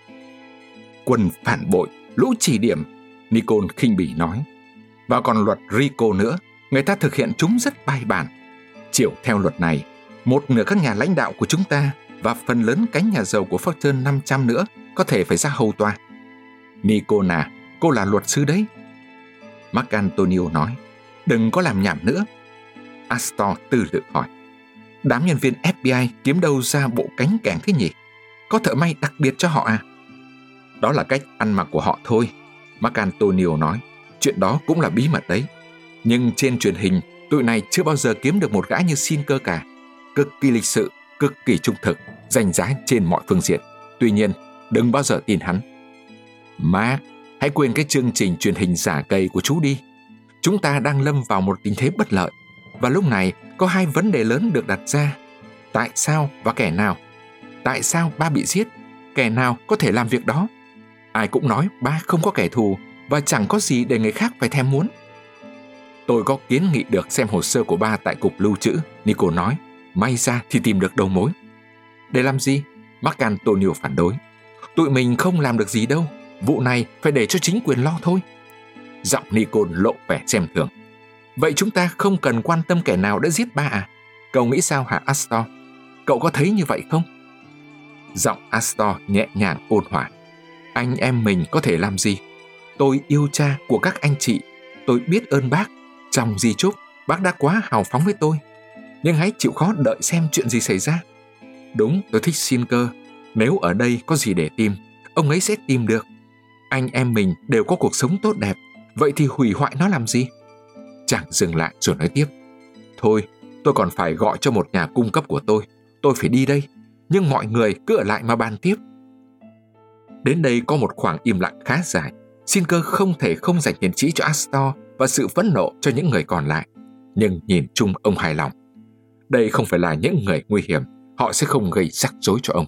Quân phản bội, lũ chỉ điểm, Nicole khinh bỉ nói. Và còn luật RICO nữa, người ta thực hiện chúng rất bài bản. Chiều theo luật này, một nửa các nhà lãnh đạo của chúng ta và phần lớn cánh nhà giàu của Fortune 500 nữa có thể phải ra hầu tòa. Nicole à, cô là luật sư đấy. Marc Antonio nói, đừng có làm nhảm nữa. Astor tư lự hỏi, đám nhân viên FBI kiếm đâu ra bộ cánh kèng thế nhỉ? Có thợ may đặc biệt cho họ à? Đó là cách ăn mặc của họ thôi, Marc Antonio nói. Chuyện đó cũng là bí mật đấy. Nhưng trên truyền hình, tụi này chưa bao giờ kiếm được một gã như Sinker cả. Cực kỳ lịch sự, cực kỳ trung thực, danh giá trên mọi phương diện. Tuy nhiên, đừng bao giờ tin hắn. Mark, hãy quên cái chương trình truyền hình giả cầy của chú đi. Chúng ta đang lâm vào một tình thế bất lợi. Và lúc này có hai vấn đề lớn được đặt ra. Tại sao và kẻ nào? Tại sao ba bị giết? Kẻ nào có thể làm việc đó? Ai cũng nói ba không có kẻ thù và chẳng có gì để người khác phải thèm muốn. Tôi có kiến nghị được xem hồ sơ của ba tại cục lưu trữ, Nicole nói. May ra thì tìm được đầu mối. Để làm gì? Marc Antonio phản đối. Tụi mình không làm được gì đâu. Vụ này phải để cho chính quyền lo thôi. Giọng Nicole lộ vẻ xem thường. Vậy chúng ta không cần quan tâm kẻ nào đã giết ba à? Cậu nghĩ sao hả Astor? Cậu có thấy như vậy không? Giọng Astor nhẹ nhàng ôn hòa. Anh em mình có thể làm gì? Tôi yêu cha của các anh chị. Tôi biết ơn bác. Trong di chúc, bác đã quá hào phóng với tôi. Nhưng hãy chịu khó đợi xem chuyện gì xảy ra. Đúng, tôi thích Sinker. Nếu ở đây có gì để tìm, ông ấy sẽ tìm được. Anh em mình đều có cuộc sống tốt đẹp. Vậy thì hủy hoại nó làm gì? Chàng dừng lại rồi nói tiếp. Thôi, tôi còn phải gọi cho một nhà cung cấp của tôi. Tôi phải đi đây. Nhưng mọi người cứ ở lại mà bàn tiếp. Đến đây có một khoảng im lặng khá dài. Sinker không thể không dành thiện chí cho Astor và sự phẫn nộ cho những người còn lại. Nhưng nhìn chung ông hài lòng. Đây không phải là những người nguy hiểm. Họ sẽ không gây rắc rối cho ông.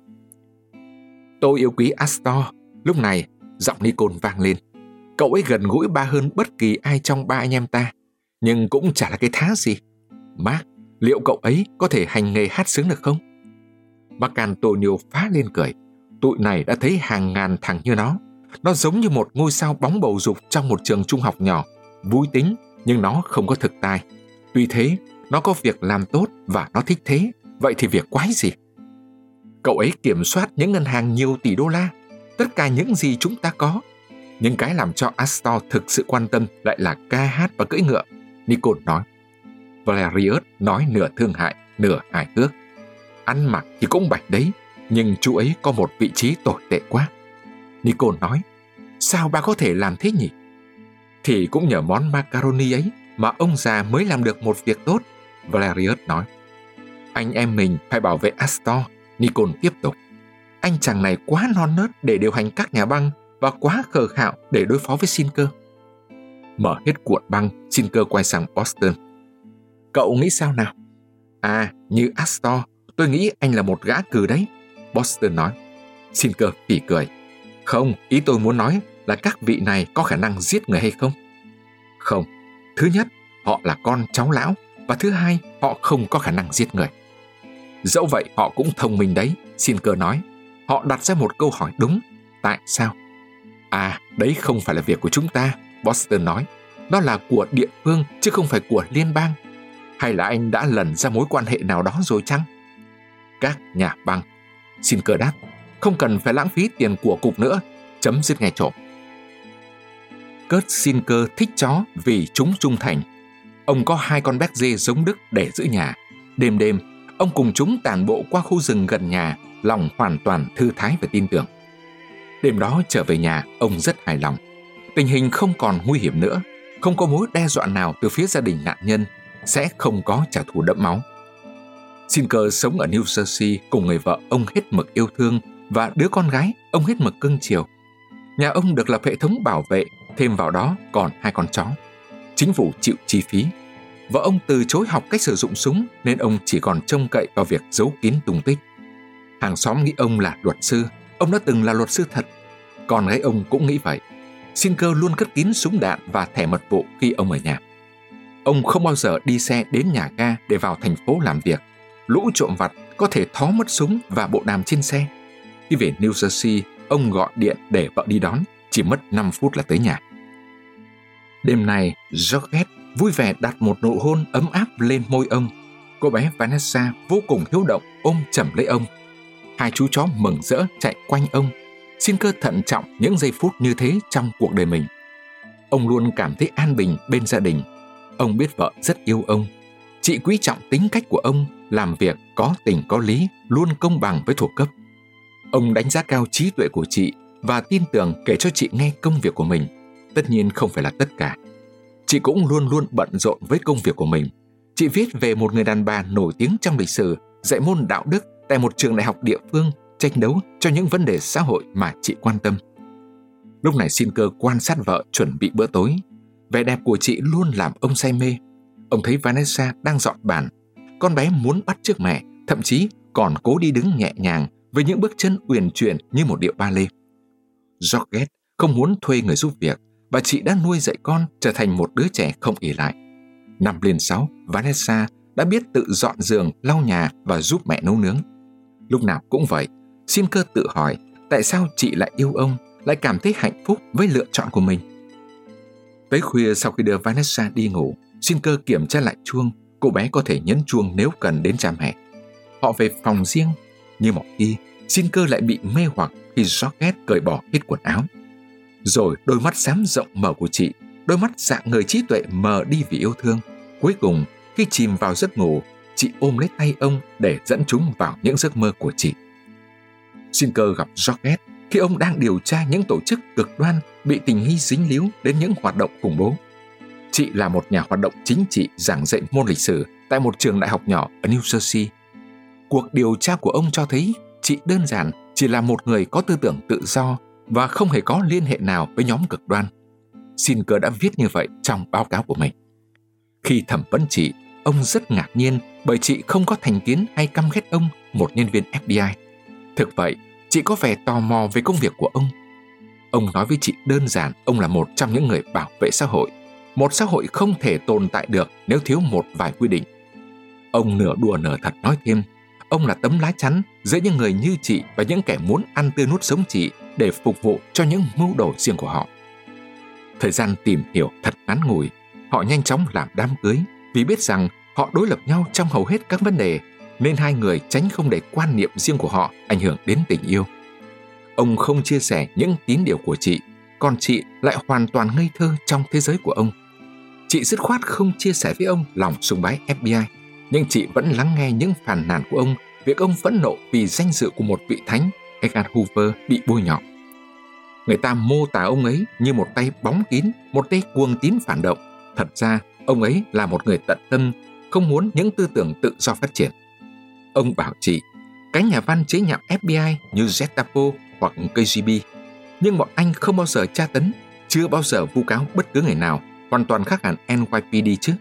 Tôi yêu quý Astor. Lúc này, giọng Nicole vang lên. Cậu ấy gần gũi ba hơn bất kỳ ai trong ba anh em ta. Nhưng cũng chả là cái thá gì. Mark, liệu cậu ấy có thể hành nghề hát sướng được không? Marc Antonio phá lên cười. Tụi này đã thấy hàng ngàn thằng như nó. Nó giống như một ngôi sao bóng bầu dục trong một trường trung học nhỏ. Vui tính, nhưng nó không có thực tài. Tuy thế, nó có việc làm tốt và nó thích thế. Vậy thì việc quái gì? Cậu ấy kiểm soát những ngân hàng nhiều tỷ đô la. Tất cả những gì chúng ta có. Nhưng cái làm cho Astor thực sự quan tâm lại là ca hát và cưỡi ngựa, Nicole nói. Valerius nói nửa thương hại, nửa hài hước. Ăn mặc thì cũng bạch đấy, nhưng chú ấy có một vị trí tồi tệ quá. Nicole nói, sao ba có thể làm thế nhỉ? Thì cũng nhờ món macaroni ấy mà ông già mới làm được một việc tốt, Valerius nói. Anh em mình phải bảo vệ Astor, Nicole tiếp tục. Anh chàng này quá non nớt để điều hành các nhà băng và quá khờ khạo để đối phó với Sinker. Mở hết cuộn băng, Sinker quay sang Boston. Cậu nghĩ sao nào? À, như Astor, tôi nghĩ anh là một gã cừ đấy, Boston nói. Sinker phì cười. Không, ý tôi muốn nói là các vị này có khả năng giết người hay không? Không, thứ nhất, họ là con cháu lão, và thứ hai, họ không có khả năng giết người. Dẫu vậy họ cũng thông minh đấy, Sinker nói. Họ đặt ra một câu hỏi đúng. Tại sao? À, đấy không phải là việc của chúng ta, Boston nói. Nó là của địa phương chứ không phải của liên bang. Hay là anh đã lần ra mối quan hệ nào đó rồi chăng? Các nhà băng, Sinker đáp. Không cần phải lãng phí tiền của cục nữa. Chấm dứt ngay chỗ. Kurt Sinker thích chó vì chúng trung thành. Ông có 2 con béc dê giống Đức để giữ nhà. Đêm đêm, ông cùng chúng tản bộ qua khu rừng gần nhà, lòng hoàn toàn thư thái và tin tưởng. Đêm đó trở về nhà, ông rất hài lòng. Tình hình không còn nguy hiểm nữa, không có mối đe dọa nào từ phía gia đình nạn nhân, sẽ không có trả thù đẫm máu. Sinker sống ở New Jersey cùng người vợ ông hết mực yêu thương và đứa con gái ông hết mực cưng chiều. Nhà ông được lập hệ thống bảo vệ, thêm vào đó còn 2 con chó. Chính phủ chịu chi phí. Vợ ông từ chối học cách sử dụng súng nên ông chỉ còn trông cậy vào việc giấu kín tung tích. Hàng xóm nghĩ ông là luật sư. Ông đã từng là luật sư thật. Con gái ông cũng nghĩ vậy. Sinker luôn cất kín súng đạn và thẻ mật vụ khi ông ở nhà. Ông không bao giờ đi xe đến nhà ga để vào thành phố làm việc. Lũ trộm vặt có thể thó mất súng và bộ đàm trên xe. Khi về New Jersey, ông gọi điện để vợ đi đón, chỉ mất 5 phút là tới nhà. Đêm nay, Georgette vui vẻ đặt một nụ hôn ấm áp lên môi ông. Cô bé Vanessa vô cùng hiếu động ôm chầm lấy ông. 2 chú chó mừng rỡ chạy quanh ông. Sinker thận trọng những giây phút như thế trong cuộc đời mình. Ông luôn cảm thấy an bình bên gia đình. Ông biết vợ rất yêu ông. Chị quý trọng tính cách của ông, làm việc có tình có lý, luôn công bằng với thuộc cấp. Ông đánh giá cao trí tuệ của chị và tin tưởng kể cho chị nghe công việc của mình. Tất nhiên không phải là tất cả. Chị cũng luôn luôn bận rộn với công việc của mình. Chị viết về một người đàn bà nổi tiếng trong lịch sử, dạy môn đạo đức tại một trường đại học địa phương, tranh đấu cho những vấn đề xã hội mà chị quan tâm. Lúc này Sinker quan sát vợ chuẩn bị bữa tối. Vẻ đẹp của chị luôn làm ông say mê. Ông thấy Vanessa đang dọn bàn. Con bé muốn bắt chước mẹ, thậm chí còn cố đi đứng nhẹ nhàng với những bước chân uyển chuyển như một điệu ba lê. Georgette không muốn thuê người giúp việc và chị đã nuôi dạy con trở thành một đứa trẻ không ỷ lại. Năm lên 6, Vanessa đã biết tự dọn giường, lau nhà và giúp mẹ nấu nướng. Lúc nào cũng vậy, Sinker tự hỏi tại sao chị lại yêu ông, lại cảm thấy hạnh phúc với lựa chọn của mình. Tới khuya sau khi đưa Vanessa đi ngủ, Sinker kiểm tra lại chuông. Cô bé có thể nhấn chuông nếu cần đến cha mẹ. Họ về phòng riêng. Như mọi khi, Sinker lại bị mê hoặc khi Georgette cởi bỏ hết quần áo. Rồi đôi mắt xám rộng mở của chị, đôi mắt dạng người trí tuệ mờ đi vì yêu thương. Cuối cùng, khi chìm vào giấc ngủ, chị ôm lấy tay ông để dẫn chúng vào những giấc mơ của chị. Sinker gặp Georgette khi ông đang điều tra những tổ chức cực đoan bị tình nghi dính líu đến những hoạt động khủng bố. Chị là một nhà hoạt động chính trị giảng dạy môn lịch sử tại một trường đại học nhỏ ở New Jersey. Cuộc điều tra của ông cho thấy chị đơn giản chỉ là một người có tư tưởng tự do và không hề có liên hệ nào với nhóm cực đoan. Sinker đã viết như vậy trong báo cáo của mình. Khi thẩm vấn chị, ông rất ngạc nhiên bởi chị không có thành kiến hay căm ghét ông, một nhân viên FBI. Thực vậy, chị có vẻ tò mò về công việc của ông. Ông nói với chị đơn giản ông là một trong những người bảo vệ xã hội. Một xã hội không thể tồn tại được nếu thiếu một vài quy định. Ông nửa đùa nửa thật nói thêm, ông là tấm lá chắn giữa những người như chị và những kẻ muốn ăn tươi nuốt sống chị để phục vụ cho những mưu đồ riêng của họ. Thời gian tìm hiểu thật ngắn ngủi, họ nhanh chóng làm đám cưới vì biết rằng họ đối lập nhau trong hầu hết các vấn đề, nên hai người tránh không để quan niệm riêng của họ ảnh hưởng đến tình yêu. Ông không chia sẻ những tín điều của chị, còn chị lại hoàn toàn ngây thơ trong thế giới của ông. Chị dứt khoát không chia sẻ với ông lòng sùng bái FBI, nhưng chị vẫn lắng nghe những phàn nàn của ông, việc ông phẫn nộ vì danh dự của một vị thánh, Edgar Hoover, bị bôi nhọ. Người ta mô tả ông ấy như một tay bóng kín, một tay cuồng tín phản động. Thật ra, ông ấy là một người tận tâm, không muốn những tư tưởng tự do phát triển. Ông bảo chị, cái nhà văn chế nhạo FBI như Gestapo hoặc KGB, nhưng bọn anh không bao giờ tra tấn, chưa bao giờ vu cáo bất cứ người nào, hoàn toàn khác hẳn NYPD chứ.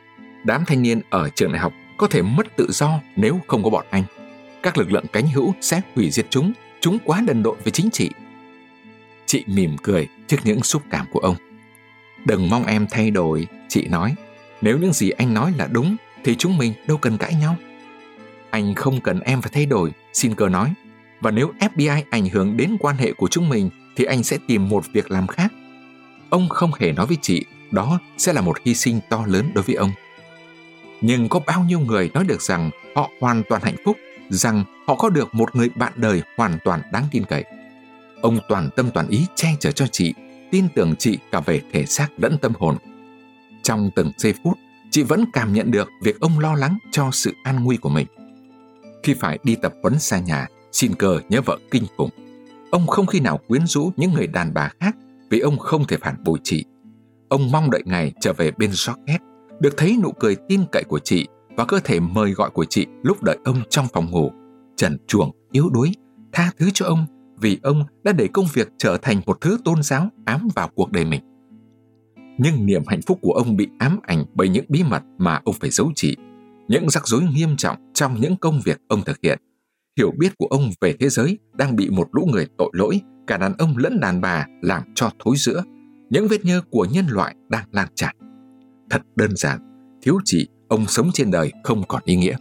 Đám thanh niên ở trường đại học có thể mất tự do nếu không có bọn anh. Các lực lượng cánh hữu sẽ hủy diệt chúng quá đần độn về chính trị. Chị mỉm cười trước những xúc cảm của ông. Đừng mong em thay đổi, chị nói. Nếu những gì anh nói là đúng thì chúng mình đâu cần cãi nhau. Anh không cần em phải thay đổi, Sinker nói. Và nếu FBI ảnh hưởng đến quan hệ của chúng mình thì anh sẽ tìm một việc làm khác. Ông không hề nói với chị đó sẽ là một hy sinh to lớn đối với ông. Nhưng có bao nhiêu người nói được rằng họ hoàn toàn hạnh phúc, rằng họ có được một người bạn đời hoàn toàn đáng tin cậy. Ông toàn tâm toàn ý che chở cho chị, tin tưởng chị cả về thể xác lẫn tâm hồn. Trong từng giây phút, chị vẫn cảm nhận được việc ông lo lắng cho sự an nguy của mình. Khi phải đi tập huấn xa nhà, Sinker nhớ vợ kinh khủng. Ông không khi nào quyến rũ những người đàn bà khác vì ông không thể phản bội chị. Ông mong đợi ngày trở về bên Georgette, được thấy nụ cười tin cậy của chị vào cơ thể mời gọi của chị lúc đợi ông trong phòng ngủ, trần truồng, yếu đuối, tha thứ cho ông vì ông đã để công việc trở thành một thứ tôn giáo ám vào cuộc đời mình. Nhưng niềm hạnh phúc của ông bị ám ảnh bởi những bí mật mà ông phải giấu chị, những rắc rối nghiêm trọng trong những công việc ông thực hiện. Hiểu biết của ông về thế giới đang bị một lũ người tội lỗi, cả đàn ông lẫn đàn bà, làm cho thối rữa. Những vết nhơ của nhân loại đang lan tràn. Thật đơn giản, thiếu chị, ông sống trên đời không còn ý nghĩa.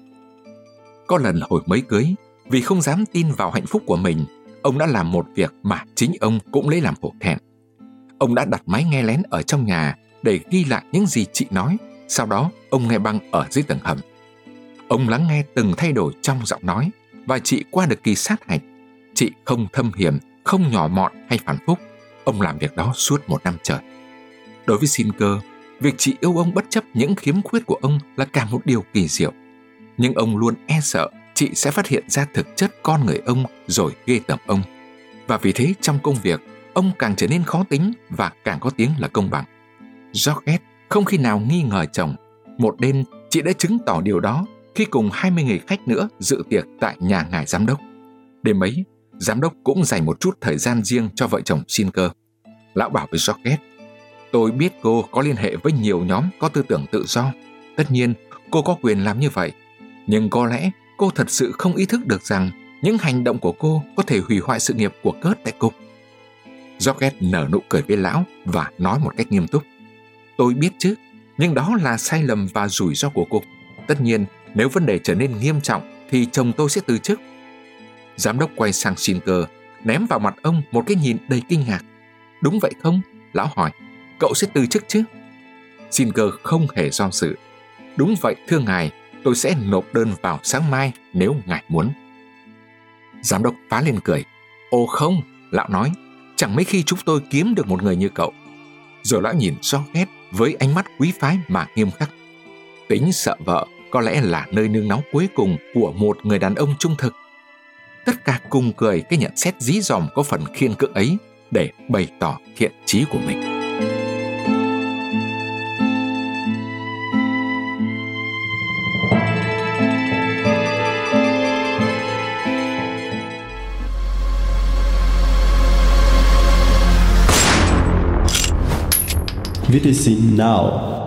Có lần hồi mới cưới, vì không dám tin vào hạnh phúc của mình, ông đã làm một việc mà chính ông cũng lấy làm hổ thẹn. Ông đã đặt máy nghe lén ở trong nhà để ghi lại những gì chị nói. Sau đó, ông nghe băng ở dưới tầng hầm. Ông lắng nghe từng thay đổi trong giọng nói, và chị qua được kỳ sát hạch. Chị không thâm hiểm, không nhỏ mọn hay phản phúc. Ông làm việc đó suốt 1 năm trời. Đối với Sinker, việc chị yêu ông bất chấp những khiếm khuyết của ông là cả một điều kỳ diệu. Nhưng ông luôn e sợ chị sẽ phát hiện ra thực chất con người ông rồi ghê tởm ông. Và vì thế trong công việc, ông càng trở nên khó tính và càng có tiếng là công bằng. Georgette không khi nào nghi ngờ chồng. Một đêm, chị đã chứng tỏ điều đó khi cùng 20 người khách nữa dự tiệc tại nhà ngài giám đốc. Đêm ấy, giám đốc cũng dành một chút thời gian riêng cho vợ chồng Sinker. Lão bảo với Georgette: "Tôi biết cô có liên hệ với nhiều nhóm có tư tưởng tự do. Tất nhiên, cô có quyền làm như vậy. Nhưng có lẽ cô thật sự không ý thức được rằng những hành động của cô có thể hủy hoại sự nghiệp của Kurt tại cục." Georgette nở nụ cười với lão và nói một cách nghiêm túc: "Tôi biết chứ, nhưng đó là sai lầm và rủi ro của cục. Tất nhiên, nếu vấn đề trở nên nghiêm trọng thì chồng tôi sẽ từ chức." Giám đốc quay sang Sinker, ném vào mặt ông một cái nhìn đầy kinh ngạc. "Đúng vậy không?" Lão hỏi. "Cậu sẽ từ chức chứ?" Sinker không hề do dự. "Đúng vậy thưa ngài, tôi sẽ nộp đơn vào sáng mai nếu ngài muốn." Giám đốc phá lên cười. "Ồ không," lão nói, "chẳng mấy khi chúng tôi kiếm được một người như cậu." Rồi lão nhìn Georgette với ánh mắt quý phái mà nghiêm khắc. Tính sợ vợ có lẽ là nơi nương náu cuối cùng của một người đàn ông trung thực. Tất cả cùng cười cái nhận xét dí dỏm có phần khiên cưỡng ấy để bày tỏ thiện chí của mình. VTC Now.